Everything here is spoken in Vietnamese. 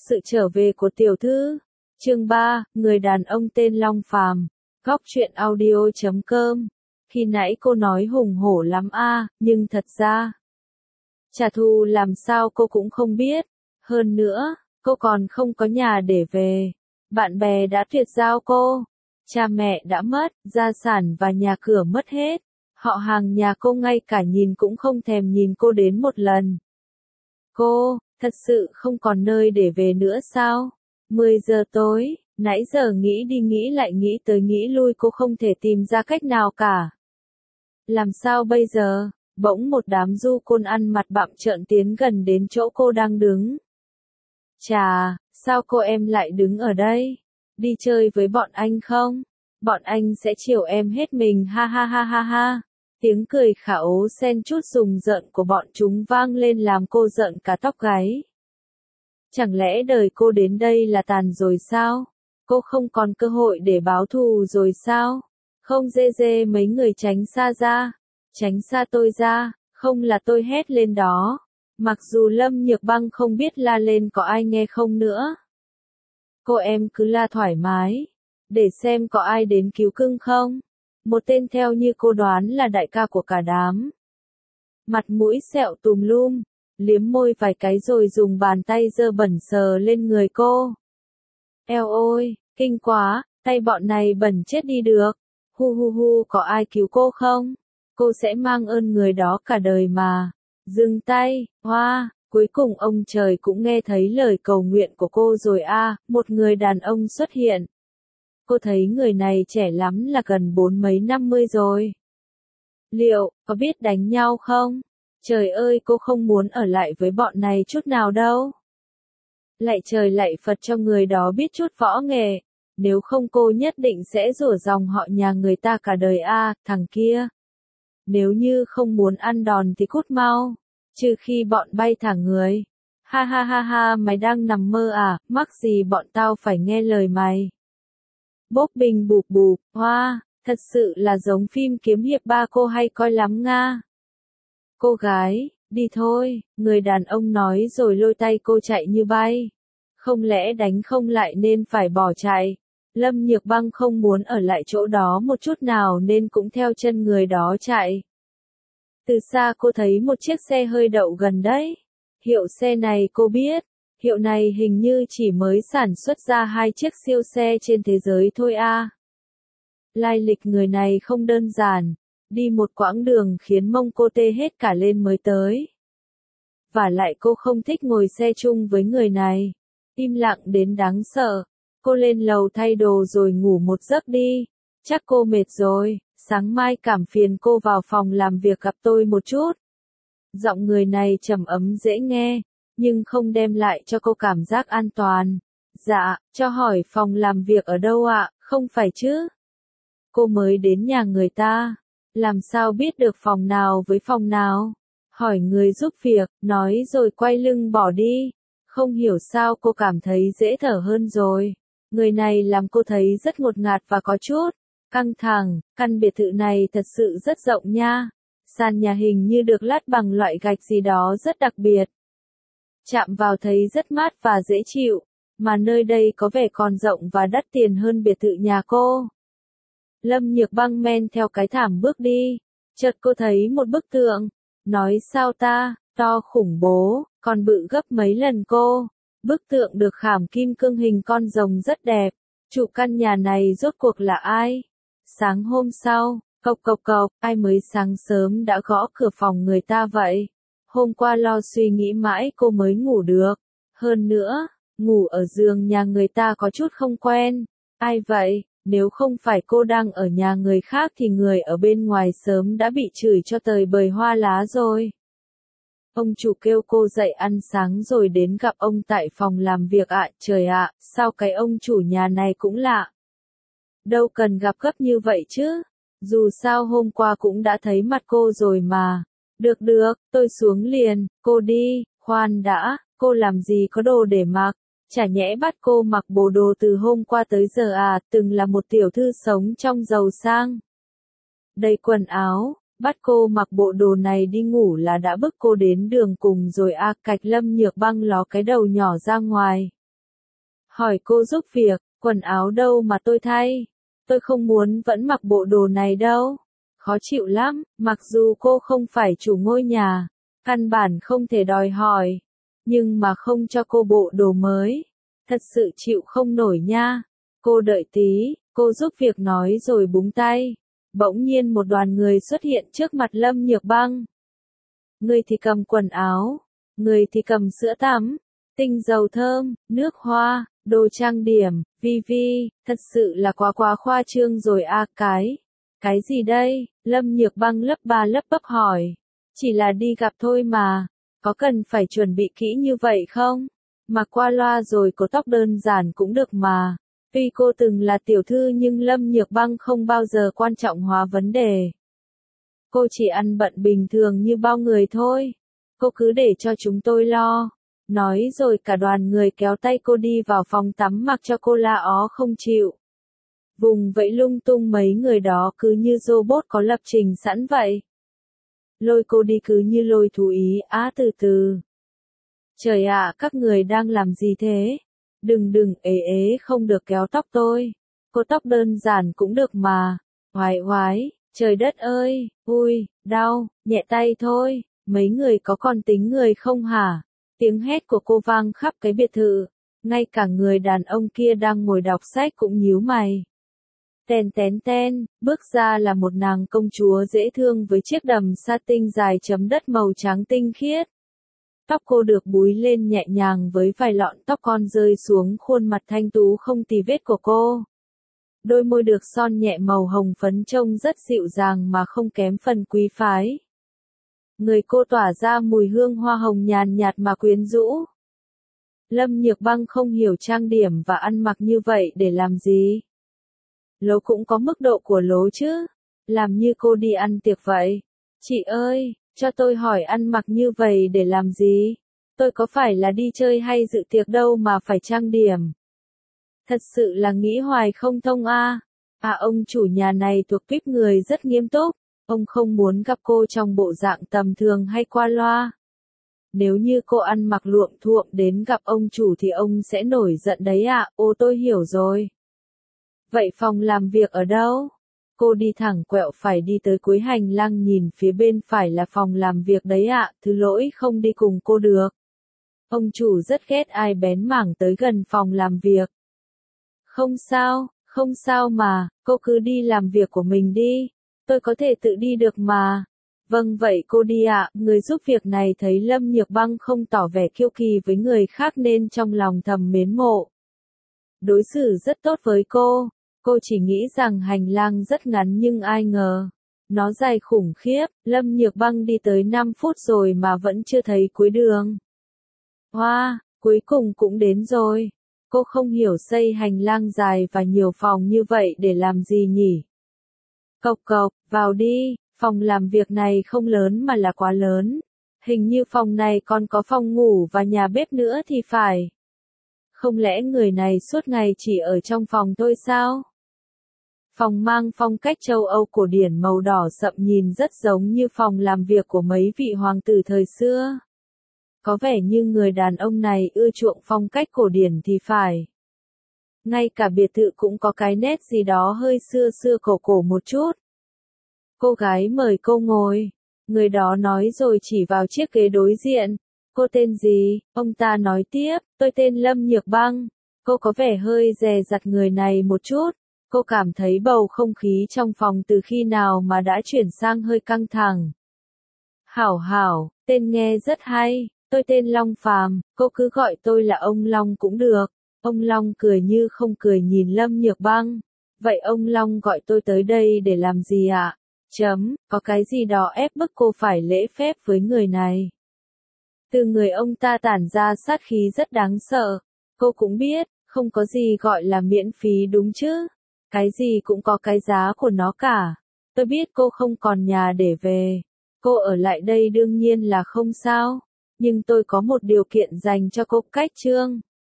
Sự trở về của tiểu thư. Chương 3, người đàn ông tên Long Phàm. Góc truyện audio.com. Khi nãy cô nói hùng hổ lắm nhưng thật ra trả thù làm sao cô cũng không biết. Hơn nữa, cô còn không có nhà để về. Bạn bè đã tuyệt giao cô. Cha mẹ đã mất, gia sản và nhà cửa mất hết. Họ hàng nhà cô ngay cả nhìn cũng không thèm nhìn cô đến một lần. Cô, thật sự không còn nơi để về nữa sao? 10 giờ tối, nãy giờ nghĩ đi nghĩ lại nghĩ tới nghĩ lui cô không thể tìm ra cách nào cả. Làm sao bây giờ? Bỗng một đám du côn ăn mặt bặm trợn tiến gần đến chỗ cô đang đứng. Chà, sao cô em lại đứng ở đây? Đi chơi với bọn anh không? Bọn anh sẽ chiều em hết mình ha ha ha ha ha. Tiếng cười khả ố xen chút rùng rợn của bọn chúng vang lên làm cô rợn cả tóc gáy. Chẳng lẽ đời cô đến đây là tàn rồi sao? Cô không còn cơ hội để báo thù rồi sao? Không dê mấy người tránh xa ra. Tránh xa tôi ra, không là tôi hét lên đó. Mặc dù Lâm Nhược Băng không biết la lên có ai nghe không nữa. Cô em cứ la thoải mái. Để xem có ai đến cứu cưng không? Một tên theo như cô đoán là đại ca của cả đám. Mặt mũi sẹo tùm lum, liếm môi vài cái rồi dùng bàn tay dơ bẩn sờ lên người cô. Eo ôi, kinh quá, tay bọn này bẩn chết đi được. Hu hu hu, có ai cứu cô không? Cô sẽ mang ơn người đó cả đời mà. Dừng tay, hoa, cuối cùng ông trời cũng nghe thấy lời cầu nguyện của cô rồi một người đàn ông xuất hiện. Cô thấy người này trẻ lắm là gần 40 50 rồi. Liệu, có biết đánh nhau không? Trời ơi cô không muốn ở lại với bọn này chút nào đâu. Lạy trời lạy Phật cho người đó biết chút võ nghệ. Nếu không cô nhất định sẽ rủa dòng họ nhà người ta cả đời thằng kia. Nếu như không muốn ăn đòn thì cút mau. Trừ khi bọn bay thả người. Ha ha ha ha, mày đang nằm mơ mắc gì bọn tao phải nghe lời mày. Bốp bình bụp bụp, hoa, thật sự là giống phim kiếm hiệp ba cô hay coi lắm nga. Cô gái, đi thôi, người đàn ông nói rồi lôi tay cô chạy như bay. Không lẽ đánh không lại nên phải bỏ chạy. Lâm Nhược Băng không muốn ở lại chỗ đó một chút nào nên cũng theo chân người đó chạy. Từ xa cô thấy một chiếc xe hơi đậu gần đấy. Hiệu xe này cô biết. Hiệu này hình như chỉ mới sản xuất ra 2 chiếc siêu xe trên thế giới thôi Lai lịch người này không đơn giản. Đi một quãng đường khiến mông cô tê hết cả lên mới tới. Và lại cô không thích ngồi xe chung với người này. Im lặng đến đáng sợ. Cô lên lầu thay đồ rồi ngủ một giấc đi. Chắc cô mệt rồi, sáng mai cảm phiền cô vào phòng làm việc gặp tôi một chút. Giọng người này trầm ấm dễ nghe, nhưng không đem lại cho cô cảm giác an toàn. Dạ, cho hỏi phòng làm việc ở đâu ạ, không phải chứ? Cô mới đến nhà người ta, làm sao biết được phòng nào với phòng nào? Hỏi người giúp việc, nói rồi quay lưng bỏ đi. Không hiểu sao cô cảm thấy dễ thở hơn rồi. Người này làm cô thấy rất ngột ngạt và có chút căng thẳng. Căn biệt thự này thật sự rất rộng nha. Sàn nhà hình như được lát bằng loại gạch gì đó rất đặc biệt. Chạm vào thấy rất mát và dễ chịu, mà nơi đây có vẻ còn rộng và đắt tiền hơn biệt thự nhà cô. Lâm Nhược Băng men theo cái thảm bước đi, chợt cô thấy một bức tượng, nói sao to khủng bố, còn bự gấp mấy lần cô. Bức tượng được khảm kim cương hình con rồng rất đẹp. Chủ căn nhà này rốt cuộc là ai? Sáng hôm sau, cộc cộc cộc, ai mới sáng sớm đã gõ cửa phòng người ta vậy? Hôm qua lo suy nghĩ mãi cô mới ngủ được. Hơn nữa, ngủ ở giường nhà người ta có chút không quen. Ai vậy? Nếu không phải cô đang ở nhà người khác thì người ở bên ngoài sớm đã bị chửi cho tơi bời hoa lá rồi. Ông chủ kêu cô dậy ăn sáng rồi đến gặp ông tại phòng làm việc trời ạ, sao cái ông chủ nhà này cũng lạ. Đâu cần gặp gấp như vậy chứ, dù sao hôm qua cũng đã thấy mặt cô rồi mà. Được, tôi xuống liền, cô đi, khoan đã, cô làm gì có đồ để mặc, chả nhẽ bắt cô mặc bộ đồ từ hôm qua tới giờ từng là một tiểu thư sống trong giàu sang. Đầy quần áo. Bắt cô mặc bộ đồ này đi ngủ là đã bức cô đến đường cùng rồi Cạch Lâm Nhược Băng ló cái đầu nhỏ ra ngoài. Hỏi cô giúp việc, quần áo đâu mà tôi thay? Tôi không muốn vẫn mặc bộ đồ này đâu. Khó chịu lắm, mặc dù cô không phải chủ ngôi nhà, căn bản không thể đòi hỏi, nhưng mà không cho cô bộ đồ mới. Thật sự chịu không nổi nha. Cô đợi tí, cô giúp việc nói rồi búng tay. Bỗng nhiên một đoàn người xuất hiện trước mặt Lâm Nhược Băng. Người thì cầm quần áo, người thì cầm sữa tắm, tinh dầu thơm, nước hoa, đồ trang điểm, vi, thật sự là quá khoa trương rồi a. Cái gì đây? Lâm Nhược Băng lắp ba lắp bắp hỏi. Chỉ là đi gặp thôi mà, có cần phải chuẩn bị kỹ như vậy không? Mà qua loa rồi có tóc đơn giản cũng được mà. Tuy cô từng là tiểu thư nhưng Lâm Nhược Băng không bao giờ quan trọng hóa vấn đề. Cô chỉ ăn bận bình thường như bao người thôi. Cô cứ để cho chúng tôi lo. Nói rồi cả đoàn người kéo tay cô đi vào phòng tắm mặc cho cô la ó không chịu. Vùng vẫy lung tung mấy người đó cứ như robot có lập trình sẵn vậy. Lôi cô đi cứ như lôi thú ý, từ từ. Trời ạ, các người đang làm gì thế? Đừng ế không được kéo tóc tôi. Cô tóc đơn giản cũng được mà. Hoái, trời đất ơi, ui, đau, nhẹ tay thôi. Mấy người có còn tính người không hả? Tiếng hét của cô vang khắp cái biệt thự. Ngay cả người đàn ông kia đang ngồi đọc sách cũng nhíu mày. Ten, bước ra là một nàng công chúa dễ thương với chiếc đầm sa tinh dài chấm đất màu trắng tinh khiết. Tóc cô được búi lên nhẹ nhàng với vài lọn tóc con rơi xuống khuôn mặt thanh tú không tì vết của cô. Đôi môi được son nhẹ màu hồng phấn trông rất dịu dàng mà không kém phần quý phái. Người cô tỏa ra mùi hương hoa hồng nhàn nhạt mà quyến rũ. Lâm Nhược Băng không hiểu trang điểm và ăn mặc như vậy để làm gì. Lố cũng có mức độ của lố chứ. Làm như cô đi ăn tiệc vậy. Chị ơi, cho tôi hỏi ăn mặc như vậy để làm gì? Tôi có phải là đi chơi hay dự tiệc đâu mà phải trang điểm. Thật sự là nghĩ hoài không thông a. Ông chủ nhà này thuộc tuýp người rất nghiêm túc. Ông không muốn gặp cô trong bộ dạng tầm thường hay qua loa. Nếu như cô ăn mặc luộm thuộm đến gặp ông chủ thì ông sẽ nổi giận đấy ạ. Tôi hiểu rồi. Vậy phòng làm việc ở đâu? Cô đi thẳng quẹo phải đi tới cuối hành lang nhìn phía bên phải là phòng làm việc đấy ạ. Thứ lỗi không đi cùng cô được. Ông chủ rất ghét ai bén mảng tới gần phòng làm việc. Không sao mà, cô cứ đi làm việc của mình đi. Tôi có thể tự đi được mà. Vâng vậy cô đi ạ. Người giúp việc này thấy Lâm Nhược Băng không tỏ vẻ kiêu kỳ với người khác nên trong lòng thầm mến mộ. Đối xử rất tốt với cô. Cô chỉ nghĩ rằng hành lang rất ngắn nhưng ai ngờ. Nó dài khủng khiếp. Lâm Nhược Băng đi tới 5 phút rồi mà vẫn chưa thấy cuối đường. Cuối cùng cũng đến rồi. Cô không hiểu xây hành lang dài và nhiều phòng như vậy để làm gì nhỉ? Cộc, vào đi, phòng làm việc này không lớn mà là quá lớn. Hình như phòng này còn có phòng ngủ và nhà bếp nữa thì phải. Không lẽ người này suốt ngày chỉ ở trong phòng thôi sao? Phòng mang phong cách châu Âu cổ điển màu đỏ sậm nhìn rất giống như phòng làm việc của mấy vị hoàng tử thời xưa. Có vẻ như người đàn ông này ưa chuộng phong cách cổ điển thì phải. Ngay cả biệt thự cũng có cái nét gì đó hơi xưa cổ một chút. Cô gái mời cô ngồi. Người đó nói rồi chỉ vào chiếc ghế đối diện. Cô tên gì? Ông ta nói tiếp, tôi tên Lâm Nhược Băng. Cô có vẻ hơi dè dặt người này một chút. Cô cảm thấy bầu không khí trong phòng từ khi nào mà đã chuyển sang hơi căng thẳng. Hảo, tên nghe rất hay. Tôi tên Long Phàm, cô cứ gọi tôi là ông Long cũng được. Ông Long cười như không cười nhìn Lâm Nhược Băng. Vậy ông Long gọi tôi tới đây để làm gì ạ? Có cái gì đó ép bức cô phải lễ phép với người này. Từ người ông ta tản ra sát khí rất đáng sợ. Cô cũng biết, không có gì gọi là miễn phí đúng chứ. Cái gì cũng có cái giá của nó cả. Tôi biết cô không còn nhà để về. Cô ở lại đây đương nhiên là không sao. Nhưng tôi có một điều kiện dành cho cô. Cách trương.